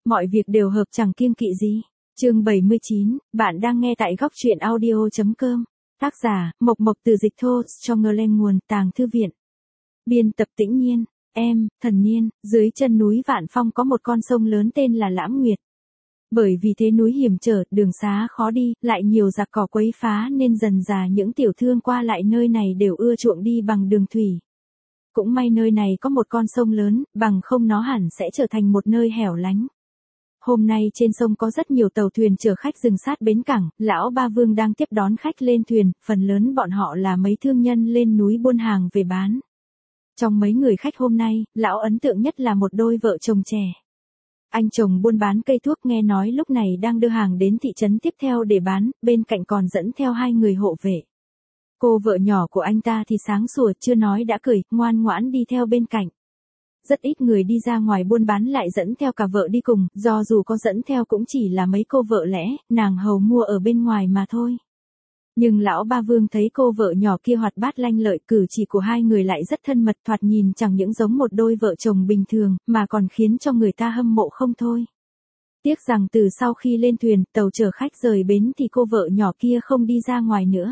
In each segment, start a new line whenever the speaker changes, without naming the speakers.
Mọi việc đều hợp chẳng kiêng kỵ gì. Chương 79, bạn đang nghe tại góc truyện audio.com. Tác giả, Mộc Mộc từ dịch thô, Strongerland nguồn, Tàng Thư Viện. Biên tập Tĩnh Nhiên, Thần Niên, dưới chân núi Vạn Phong có một con sông lớn tên là Lãm Nguyệt. Bởi vì thế núi hiểm trở, đường xá khó đi, lại nhiều giặc cỏ quấy phá nên dần dà những tiểu thương qua lại nơi này đều ưa chuộng đi bằng đường thủy. Cũng may nơi này có một con sông lớn, bằng không nó hẳn sẽ trở thành một nơi hẻo lánh. Hôm nay trên sông có rất nhiều tàu thuyền chở khách dừng sát bến cảng, lão Ba Vương đang tiếp đón khách lên thuyền, phần lớn bọn họ là mấy thương nhân lên núi buôn hàng về bán. Trong mấy người khách hôm nay, lão ấn tượng nhất là một đôi vợ chồng trẻ. Anh chồng buôn bán cây thuốc nghe nói lúc này đang đưa hàng đến thị trấn tiếp theo để bán, bên cạnh còn dẫn theo hai người hộ vệ. Cô vợ nhỏ của anh ta thì sáng sủa chưa nói đã cười, ngoan ngoãn đi theo bên cạnh. Rất ít người đi ra ngoài buôn bán lại dẫn theo cả vợ đi cùng, do dù có dẫn theo cũng chỉ là mấy cô vợ lẽ, nàng hầu mua ở bên ngoài mà thôi. Nhưng lão Ba Vương thấy cô vợ nhỏ kia hoạt bát lanh lợi, cử chỉ của hai người lại rất thân mật, thoạt nhìn chẳng những giống một đôi vợ chồng bình thường, mà còn khiến cho người ta hâm mộ không thôi. Tiếc rằng từ sau khi lên thuyền, tàu chở khách rời bến thì cô vợ nhỏ kia không đi ra ngoài nữa.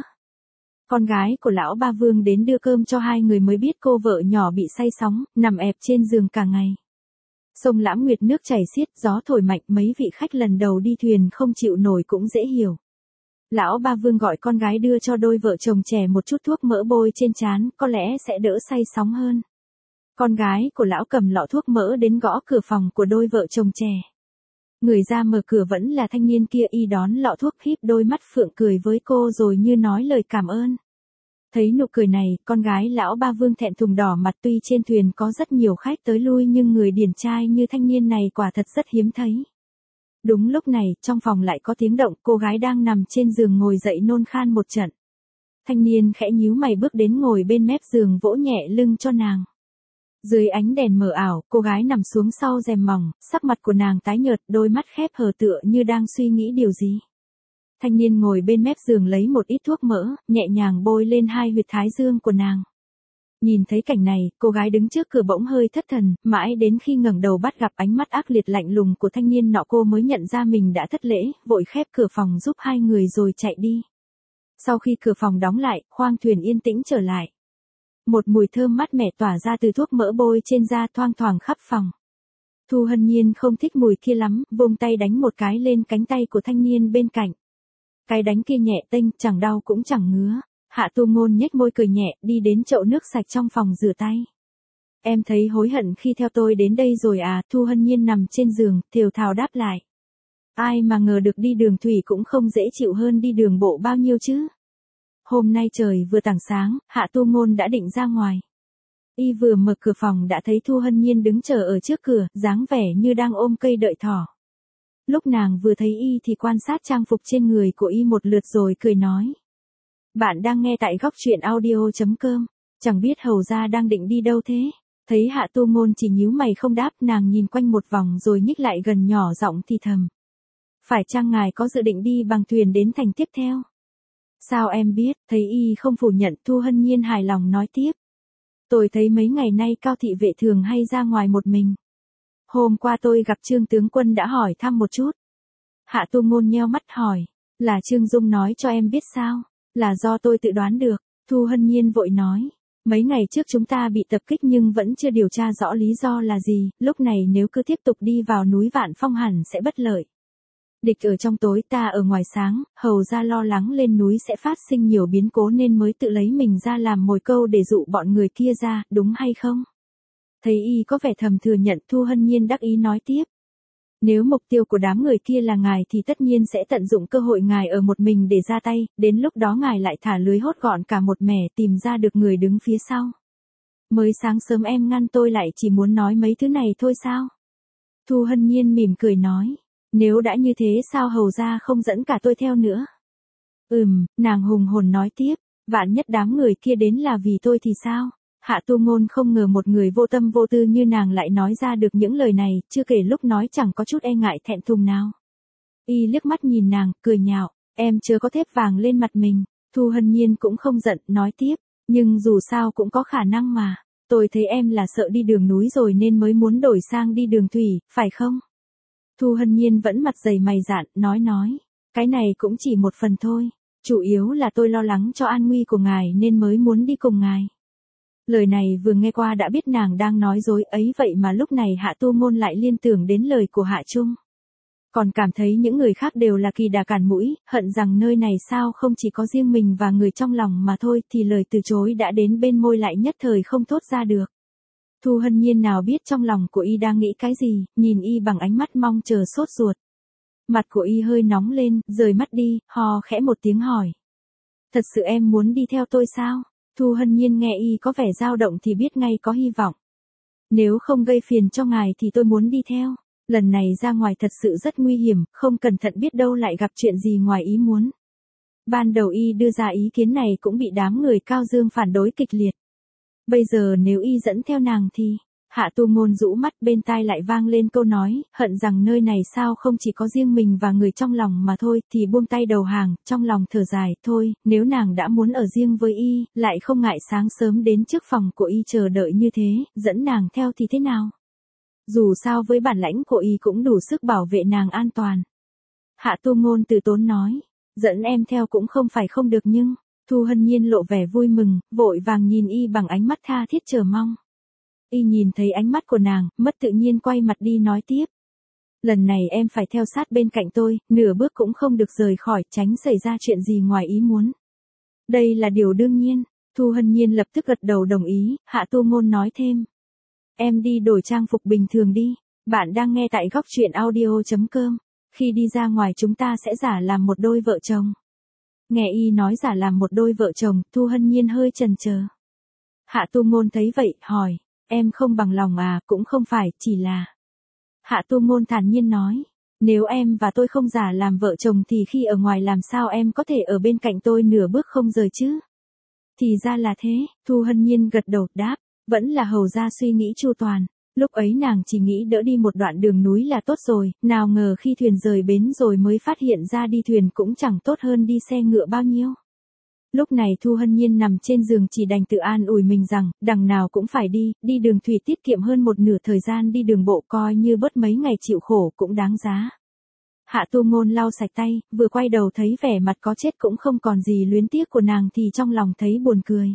Con gái của lão Ba Vương đến đưa cơm cho hai người mới biết cô vợ nhỏ bị say sóng, nằm ẹp trên giường cả ngày. Sông Lãm Nguyệt nước chảy xiết, gió thổi mạnh, mấy vị khách lần đầu đi thuyền không chịu nổi cũng dễ hiểu. Lão Ba Vương gọi con gái đưa cho đôi vợ chồng trẻ một chút thuốc mỡ bôi trên trán, có lẽ sẽ đỡ say sóng hơn. Con gái của lão cầm lọ thuốc mỡ đến gõ cửa phòng của đôi vợ chồng trẻ. Người ra mở cửa vẫn là thanh niên kia, y đón lọ thuốc híp đôi mắt phượng cười với cô rồi như nói lời cảm ơn. Thấy nụ cười này, con gái lão Ba Vương thẹn thùng đỏ mặt, tuy trên thuyền có rất nhiều khách tới lui nhưng người điển trai như thanh niên này quả thật rất hiếm thấy. Đúng lúc này, trong phòng lại có tiếng động, cô gái đang nằm trên giường ngồi dậy nôn khan một trận. Thanh niên khẽ nhíu mày bước đến ngồi bên mép giường vỗ nhẹ lưng cho nàng. Dưới ánh đèn mờ ảo, cô gái nằm xuống sau rèm mỏng, sắc mặt của nàng tái nhợt, đôi mắt khép hờ tựa như đang suy nghĩ điều gì. Thanh niên ngồi bên mép giường lấy một ít thuốc mỡ, nhẹ nhàng bôi lên hai huyệt thái dương của nàng. Nhìn thấy cảnh này, cô gái đứng trước cửa bỗng hơi thất thần, mãi đến khi ngẩng đầu bắt gặp ánh mắt ác liệt lạnh lùng của thanh niên nọ cô mới nhận ra mình đã thất lễ, vội khép cửa phòng giúp hai người rồi chạy đi. Sau khi cửa phòng đóng lại, khoang thuyền yên tĩnh trở lại. Một mùi thơm mát mẻ tỏa ra từ thuốc mỡ bôi trên da thoang thoảng khắp phòng. Thu Hân Nhiên không thích mùi kia lắm, vung tay đánh một cái lên cánh tay của thanh niên bên cạnh. Cái đánh kia nhẹ tênh, chẳng đau cũng chẳng ngứa. Hạ Tu Ngôn nhếch môi cười nhẹ, đi đến chậu nước sạch trong phòng rửa tay. Em thấy hối hận khi theo tôi đến đây rồi à? Thu Hân Nhiên nằm trên giường, thều thào đáp lại. Ai mà ngờ được đi đường thủy cũng không dễ chịu hơn đi đường bộ bao nhiêu chứ. Hôm nay trời vừa tảng sáng, Hạ Tu Ngôn đã định ra ngoài. Y vừa mở cửa phòng đã thấy Thu Hân Nhiên đứng chờ ở trước cửa, dáng vẻ như đang ôm cây đợi thỏ. Lúc nàng vừa thấy Y thì quan sát trang phục trên người của Y một lượt rồi cười nói. Bạn đang nghe tại góc truyện audio.com, chẳng biết hầu gia đang định đi đâu thế? Thấy Hạ Tu Ngôn chỉ nhíu mày không đáp, nàng nhìn quanh một vòng rồi nhích lại gần nhỏ giọng thì thầm. Phải chăng ngài có dự định đi bằng thuyền đến thành tiếp theo? Sao em biết? Thấy Y không phủ nhận, Thu Hân Nhiên hài lòng nói tiếp. Tôi thấy mấy ngày nay Cao thị vệ thường hay ra ngoài một mình. Hôm qua tôi gặp Trương tướng quân đã hỏi thăm một chút. Hạ Tu Ngôn nheo mắt hỏi, là Trương Dung nói cho em biết sao? Là do tôi tự đoán được. Thu Hân Nhiên vội nói, mấy ngày trước chúng ta bị tập kích nhưng vẫn chưa điều tra rõ lý do là gì, lúc này nếu cứ tiếp tục đi vào núi Vạn Phong hẳn sẽ bất lợi. Địch ở trong tối, ta ở ngoài sáng, hầu ra lo lắng lên núi sẽ phát sinh nhiều biến cố nên mới tự lấy mình ra làm mồi câu để dụ bọn người kia ra, đúng hay không? Thấy Y có vẻ thầm thừa nhận, Thu Hân Nhiên đắc ý nói tiếp. Nếu mục tiêu của đám người kia là ngài thì tất nhiên sẽ tận dụng cơ hội ngài ở một mình để ra tay, đến lúc đó ngài lại thả lưới hốt gọn cả một mẻ tìm ra được người đứng phía sau. Mới sáng sớm em ngăn tôi lại chỉ muốn nói mấy thứ này thôi sao? Thu Hân Nhiên mỉm cười nói, nếu đã như thế sao hầu ra không dẫn cả tôi theo nữa? Nàng hùng hồn nói tiếp, vạn nhất đám người kia đến là vì tôi thì sao? Hạ Tu Ngôn không ngờ một người vô tâm vô tư như nàng lại nói ra được những lời này, chưa kể lúc nói chẳng có chút e ngại thẹn thùng nào. Y liếc mắt nhìn nàng, cười nhạo, em chưa có thép vàng lên mặt mình. Thu Hân Nhiên cũng không giận, nói tiếp, nhưng dù sao cũng có khả năng mà. Tôi thấy em là sợ đi đường núi rồi nên mới muốn đổi sang đi đường thủy, phải không? Thu Hân Nhiên vẫn mặt dày mày dạn, nói. Cái này cũng chỉ một phần thôi. Chủ yếu là tôi lo lắng cho an nguy của ngài nên mới muốn đi cùng ngài. Lời này vừa nghe qua đã biết nàng đang nói dối ấy, vậy mà lúc này Hạ Tu Ngôn lại liên tưởng đến lời của Hạ Trung. Còn cảm thấy những người khác đều là kỳ đà cản mũi, hận rằng nơi này sao không chỉ có riêng mình và người trong lòng mà thôi, thì lời từ chối đã đến bên môi lại nhất thời không thốt ra được. Thu Hân Nhiên nào biết trong lòng của y đang nghĩ cái gì, nhìn y bằng ánh mắt mong chờ sốt ruột. Mặt của y hơi nóng lên, rời mắt đi, hò khẽ một tiếng hỏi. Thật sự em muốn đi theo tôi sao? Thu Hân Nhiên nghe y có vẻ dao động thì biết ngay có hy vọng. Nếu không gây phiền cho ngài thì tôi muốn đi theo. Lần này ra ngoài thật sự rất nguy hiểm, không cẩn thận biết đâu lại gặp chuyện gì ngoài ý muốn. Ban đầu y đưa ra ý kiến này cũng bị đám người Cao Dương phản đối kịch liệt. Bây giờ nếu y dẫn theo nàng thì... Hạ Tu Ngôn rũ mắt, bên tai lại vang lên câu nói, hận rằng nơi này sao không chỉ có riêng mình và người trong lòng mà thôi, thì buông tay đầu hàng, trong lòng thở dài, thôi, nếu nàng đã muốn ở riêng với y, lại không ngại sáng sớm đến trước phòng của y chờ đợi như thế, dẫn nàng theo thì thế nào? Dù sao với bản lãnh của y cũng đủ sức bảo vệ nàng an toàn. Hạ Tu Ngôn từ tốn nói, dẫn em theo cũng không phải không được nhưng... Thu Hân Nhiên lộ vẻ vui mừng, vội vàng nhìn y bằng ánh mắt tha thiết chờ mong. Y nhìn thấy ánh mắt của nàng, mất tự nhiên quay mặt đi nói tiếp. Lần này em phải theo sát bên cạnh tôi, nửa bước cũng không được rời khỏi, tránh xảy ra chuyện gì ngoài ý muốn. Đây là điều đương nhiên. Thu Hân Nhiên lập tức gật đầu đồng ý, Hạ Tu Ngôn nói thêm. Em đi đổi trang phục bình thường đi. Bạn đang nghe tại góc truyện audio.com. Khi đi ra ngoài chúng ta sẽ giả làm một đôi vợ chồng. Nghe y nói giả làm một đôi vợ chồng, Thu Hân Nhiên hơi chần chờ. Hạ Tu Ngôn thấy vậy, hỏi. Em không bằng lòng à? Cũng không phải, chỉ là... Hạ Tu Ngôn thản nhiên nói. Nếu em và tôi không giả làm vợ chồng thì khi ở ngoài làm sao em có thể ở bên cạnh tôi nửa bước không rời chứ? Thì ra là thế, Thu Hân Nhiên gật đầu đáp. Vẫn là hầu ra suy nghĩ chu toàn. Lúc ấy nàng chỉ nghĩ đỡ đi một đoạn đường núi là tốt rồi, nào ngờ khi thuyền rời bến rồi mới phát hiện ra đi thuyền cũng chẳng tốt hơn đi xe ngựa bao nhiêu. Lúc này Thu Hân Nhiên nằm trên giường chỉ đành tự an ủi mình rằng, đằng nào cũng phải đi đường thủy tiết kiệm hơn một nửa thời gian đi đường bộ, coi như bớt mấy ngày chịu khổ cũng đáng giá. Hạ Tu Ngôn lau sạch tay, vừa quay đầu thấy vẻ mặt có chết cũng không còn gì luyến tiếc của nàng thì trong lòng thấy buồn cười.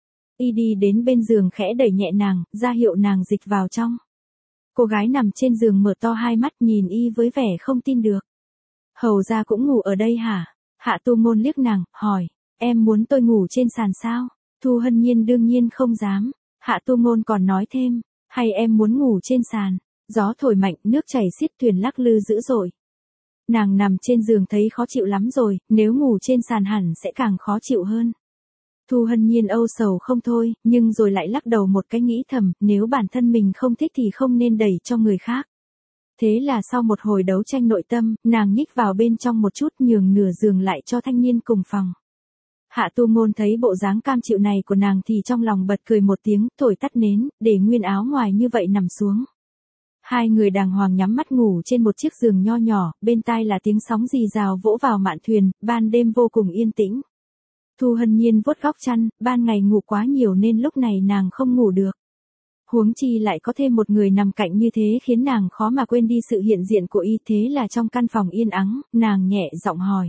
Y đi đến bên giường khẽ đẩy nhẹ nàng, ra hiệu nàng dịch vào trong. Cô gái nằm trên giường mở to hai mắt nhìn y với vẻ không tin được. Hầu ra cũng ngủ ở đây hả? Hạ Tu Ngôn liếc nàng, hỏi. Em muốn tôi ngủ trên sàn sao? Thu Hân Nhiên đương nhiên không dám. Hạ Tu Ngôn còn nói thêm. Hay em muốn ngủ trên sàn? Gió thổi mạnh, nước chảy xiết, thuyền lắc lư dữ dội. Nàng nằm trên giường thấy khó chịu lắm rồi, nếu ngủ trên sàn hẳn sẽ càng khó chịu hơn. Thu Hân Nhiên âu sầu không thôi, nhưng rồi lại lắc đầu một cái nghĩ thầm, nếu bản thân mình không thích thì không nên đẩy cho người khác. Thế là sau một hồi đấu tranh nội tâm, nàng nhích vào bên trong một chút, nhường nửa giường lại cho thanh niên cùng phòng. Hạ Tu Ngôn thấy bộ dáng cam chịu này của nàng thì trong lòng bật cười một tiếng, thổi tắt nến, để nguyên áo ngoài như vậy nằm xuống. Hai người đàng hoàng nhắm mắt ngủ trên một chiếc giường nho nhỏ, bên tai là tiếng sóng rì rào vỗ vào mạn thuyền, ban đêm vô cùng yên tĩnh. Thu Hân Nhiên vuốt góc chăn, ban ngày ngủ quá nhiều nên lúc này nàng không ngủ được. Huống chi lại có thêm một người nằm cạnh như thế khiến nàng khó mà quên đi sự hiện diện của y, thế là trong căn phòng yên ắng, nàng nhẹ giọng hỏi.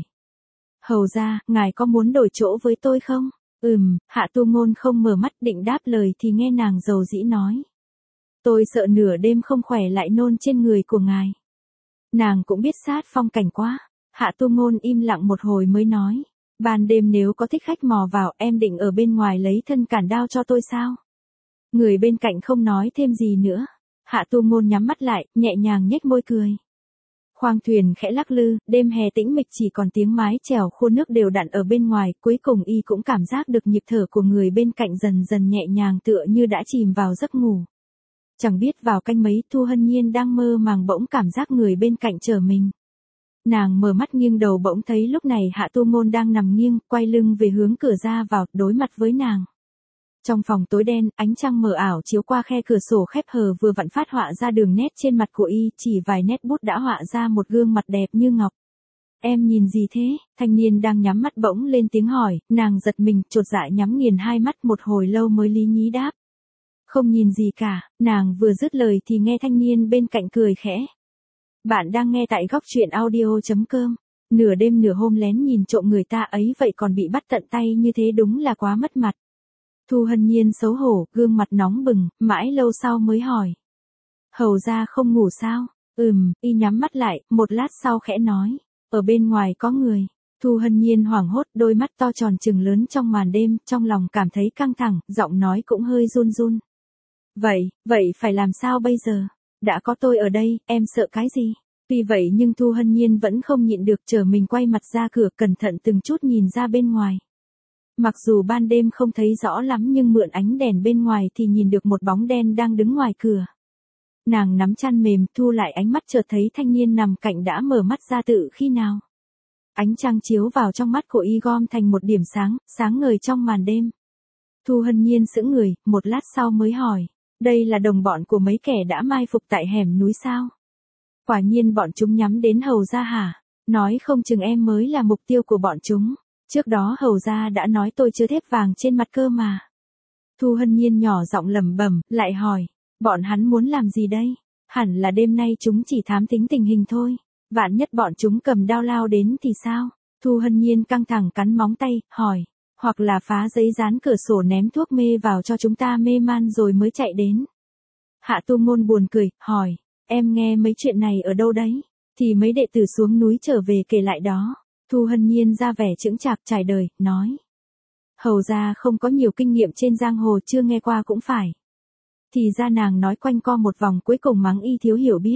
Hầu ra, ngài có muốn đổi chỗ với tôi không? Hạ Tu Ngôn không mở mắt định đáp lời thì nghe nàng dầu dĩ nói. Tôi sợ nửa đêm không khỏe lại nôn trên người của ngài. Nàng cũng biết sát phong cảnh quá. Hạ Tu Ngôn im lặng một hồi mới nói. Ban đêm nếu có thích khách mò vào, em định ở bên ngoài lấy thân cản đao cho tôi sao? Người bên cạnh không nói thêm gì nữa. Hạ Tu Ngôn nhắm mắt lại, nhẹ nhàng nhếch môi cười. Khoang thuyền khẽ lắc lư, đêm hè tĩnh mịch chỉ còn tiếng mái chèo khô nước đều đặn ở bên ngoài, cuối cùng y cũng cảm giác được nhịp thở của người bên cạnh dần dần nhẹ nhàng tựa như đã chìm vào giấc ngủ. Chẳng biết vào canh mấy, Thu Hân Nhiên đang mơ màng bỗng cảm giác người bên cạnh chờ mình. Nàng mở mắt nghiêng đầu bỗng thấy lúc này Hạ Tu Ngôn đang nằm nghiêng, quay lưng về hướng cửa ra vào, đối mặt với nàng. Trong phòng tối đen, ánh trăng mờ ảo chiếu qua khe cửa sổ khép hờ vừa vặn phát họa ra đường nét trên mặt của y, chỉ vài nét bút đã họa ra một gương mặt đẹp như ngọc. Em nhìn gì thế? Thanh niên đang nhắm mắt bỗng lên tiếng hỏi, nàng giật mình, chột dạ nhắm nghiền hai mắt một hồi lâu mới lý nhí đáp. Không nhìn gì cả, nàng vừa dứt lời thì nghe thanh niên bên cạnh cười khẽ. Bạn đang nghe tại góc truyện audio.com. Nửa đêm nửa hôm lén nhìn trộm người ta ấy vậy còn bị bắt tận tay như thế đúng là quá mất mặt. Thu Hân Nhiên xấu hổ, gương mặt nóng bừng, mãi lâu sau mới hỏi. Hầu ra không ngủ sao? Y nhắm mắt lại, một lát sau khẽ nói. Ở bên ngoài có người. Thu Hân Nhiên hoảng hốt, đôi mắt to tròn trừng lớn trong màn đêm, trong lòng cảm thấy căng thẳng, giọng nói cũng hơi run run. Vậy phải làm sao bây giờ? Đã có tôi ở đây, em sợ cái gì? Tuy vậy nhưng Thu Hân Nhiên vẫn không nhịn được trở mình quay mặt ra cửa cẩn thận từng chút nhìn ra bên ngoài. Mặc dù ban đêm không thấy rõ lắm nhưng mượn ánh đèn bên ngoài thì nhìn được một bóng đen đang đứng ngoài cửa. Nàng nắm chăn mềm thu lại ánh mắt chợt thấy thanh niên nằm cạnh đã mở mắt ra tự khi nào. Ánh trăng chiếu vào trong mắt của y gom thành một điểm sáng ngời trong màn đêm. Thu Hân Nhiên sững người, một lát sau mới hỏi. Đây là đồng bọn của mấy kẻ đã mai phục tại hẻm núi sao? Quả nhiên bọn chúng nhắm đến Hầu gia hả? Nói không chừng em mới là mục tiêu của bọn chúng. Trước đó Hầu gia đã nói tôi chưa thép vàng trên mặt cơ mà. Thu Hân Nhiên nhỏ giọng lẩm bẩm, lại hỏi. Bọn hắn muốn làm gì đây? Hẳn là đêm nay chúng chỉ thám tính tình hình thôi. Vạn nhất bọn chúng cầm đao lao đến thì sao? Thu Hân Nhiên căng thẳng cắn móng tay, hỏi. Hoặc là phá giấy dán cửa sổ ném thuốc mê vào cho chúng ta mê man rồi mới chạy đến. Hạ Tu Ngôn buồn cười, hỏi. Em nghe mấy chuyện này ở đâu đấy? Thì mấy đệ tử xuống núi trở về kể lại đó. Thu Hân Nhiên ra vẻ chững chạc trải đời, nói. Hầu ra không có nhiều kinh nghiệm trên giang hồ chưa nghe qua cũng phải. Thì ra nàng nói quanh co một vòng cuối cùng mắng y thiếu hiểu biết.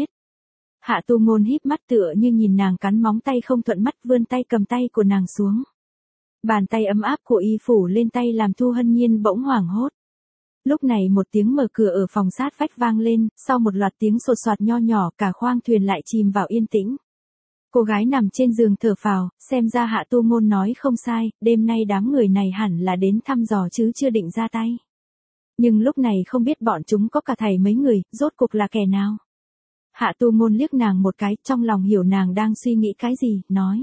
Hạ Tu Ngôn híp mắt tựa như nhìn nàng cắn móng tay không thuận mắt vươn tay cầm tay của nàng xuống. Bàn tay ấm áp của y phủ lên tay làm Thu Hân Nhiên bỗng hoảng hốt. Lúc này một tiếng mở cửa ở phòng sát vách vang lên, sau một loạt tiếng sột soạt nho nhỏ cả khoang thuyền lại chìm vào yên tĩnh. Cô gái nằm trên giường thở phào, xem ra Hạ Tu Ngôn nói không sai, đêm nay đám người này hẳn là đến thăm dò chứ chưa định ra tay. Nhưng lúc này không biết bọn chúng có cả thảy mấy người, rốt cuộc là kẻ nào. Hạ Tu Ngôn liếc nàng một cái, trong lòng hiểu nàng đang suy nghĩ cái gì, nói.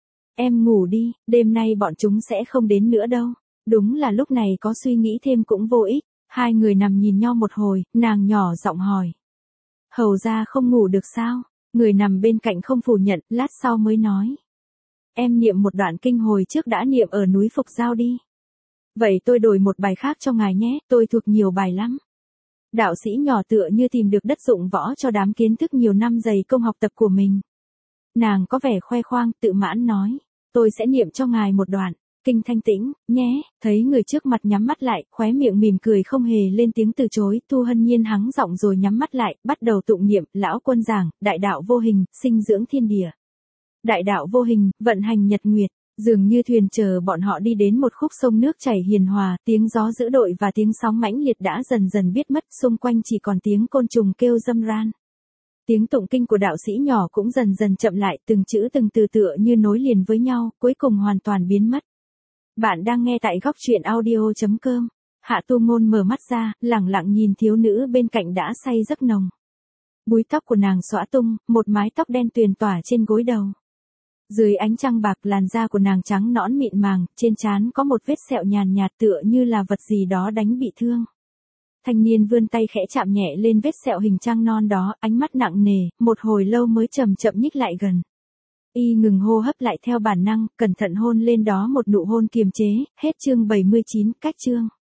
Em ngủ đi, đêm nay bọn chúng sẽ không đến nữa đâu. Đúng là lúc này có suy nghĩ thêm cũng vô ích. Hai người nằm nhìn nhau một hồi, nàng nhỏ giọng hỏi. Hầu ra không ngủ được sao? Người nằm bên cạnh không phủ nhận, lát sau mới nói. Em niệm một đoạn kinh hồi trước đã niệm ở núi Phục Giao đi. Vậy tôi đổi một bài khác cho ngài nhé, tôi thuộc nhiều bài lắm. Đạo sĩ nhỏ tựa như tìm được đất dụng võ cho đám kiến thức nhiều năm dày công học tập của mình. Nàng có vẻ khoe khoang, tự mãn nói. Tôi sẽ niệm cho ngài một đoạn. Kinh thanh tĩnh, nhé, thấy người trước mặt nhắm mắt lại, khóe miệng mỉm cười không hề lên tiếng từ chối, Thu Hân Nhiên hắng giọng rồi nhắm mắt lại, bắt đầu tụng niệm, lão quân giảng, đại đạo vô hình, sinh dưỡng thiên địa. Đại đạo vô hình, vận hành nhật nguyệt, dường như thuyền chờ bọn họ đi đến một khúc sông nước chảy hiền hòa, tiếng gió dữ dội và tiếng sóng mãnh liệt đã dần dần biết mất, xung quanh chỉ còn tiếng côn trùng kêu râm ran. Tiếng tụng kinh của đạo sĩ nhỏ cũng dần dần chậm lại, từng chữ từng từ tựa như nối liền với nhau, cuối cùng hoàn toàn biến mất. Bạn đang nghe tại góc truyện audio.com. Hạ Tu Ngôn mở mắt ra, lẳng lặng nhìn thiếu nữ bên cạnh đã say giấc nồng. Búi tóc của nàng xõa tung, một mái tóc đen tuyền tỏa trên gối đầu. Dưới ánh trăng bạc làn da của nàng trắng nõn mịn màng, trên trán có một vết sẹo nhàn nhạt tựa như là vật gì đó đánh bị thương. Thanh niên vươn tay khẽ chạm nhẹ lên vết sẹo hình trăng non đó, ánh mắt nặng nề, một hồi lâu mới chậm chậm nhích lại gần. Y ngừng hô hấp lại theo bản năng, cẩn thận hôn lên đó một nụ hôn kiềm chế, hết chương 79, cách chương.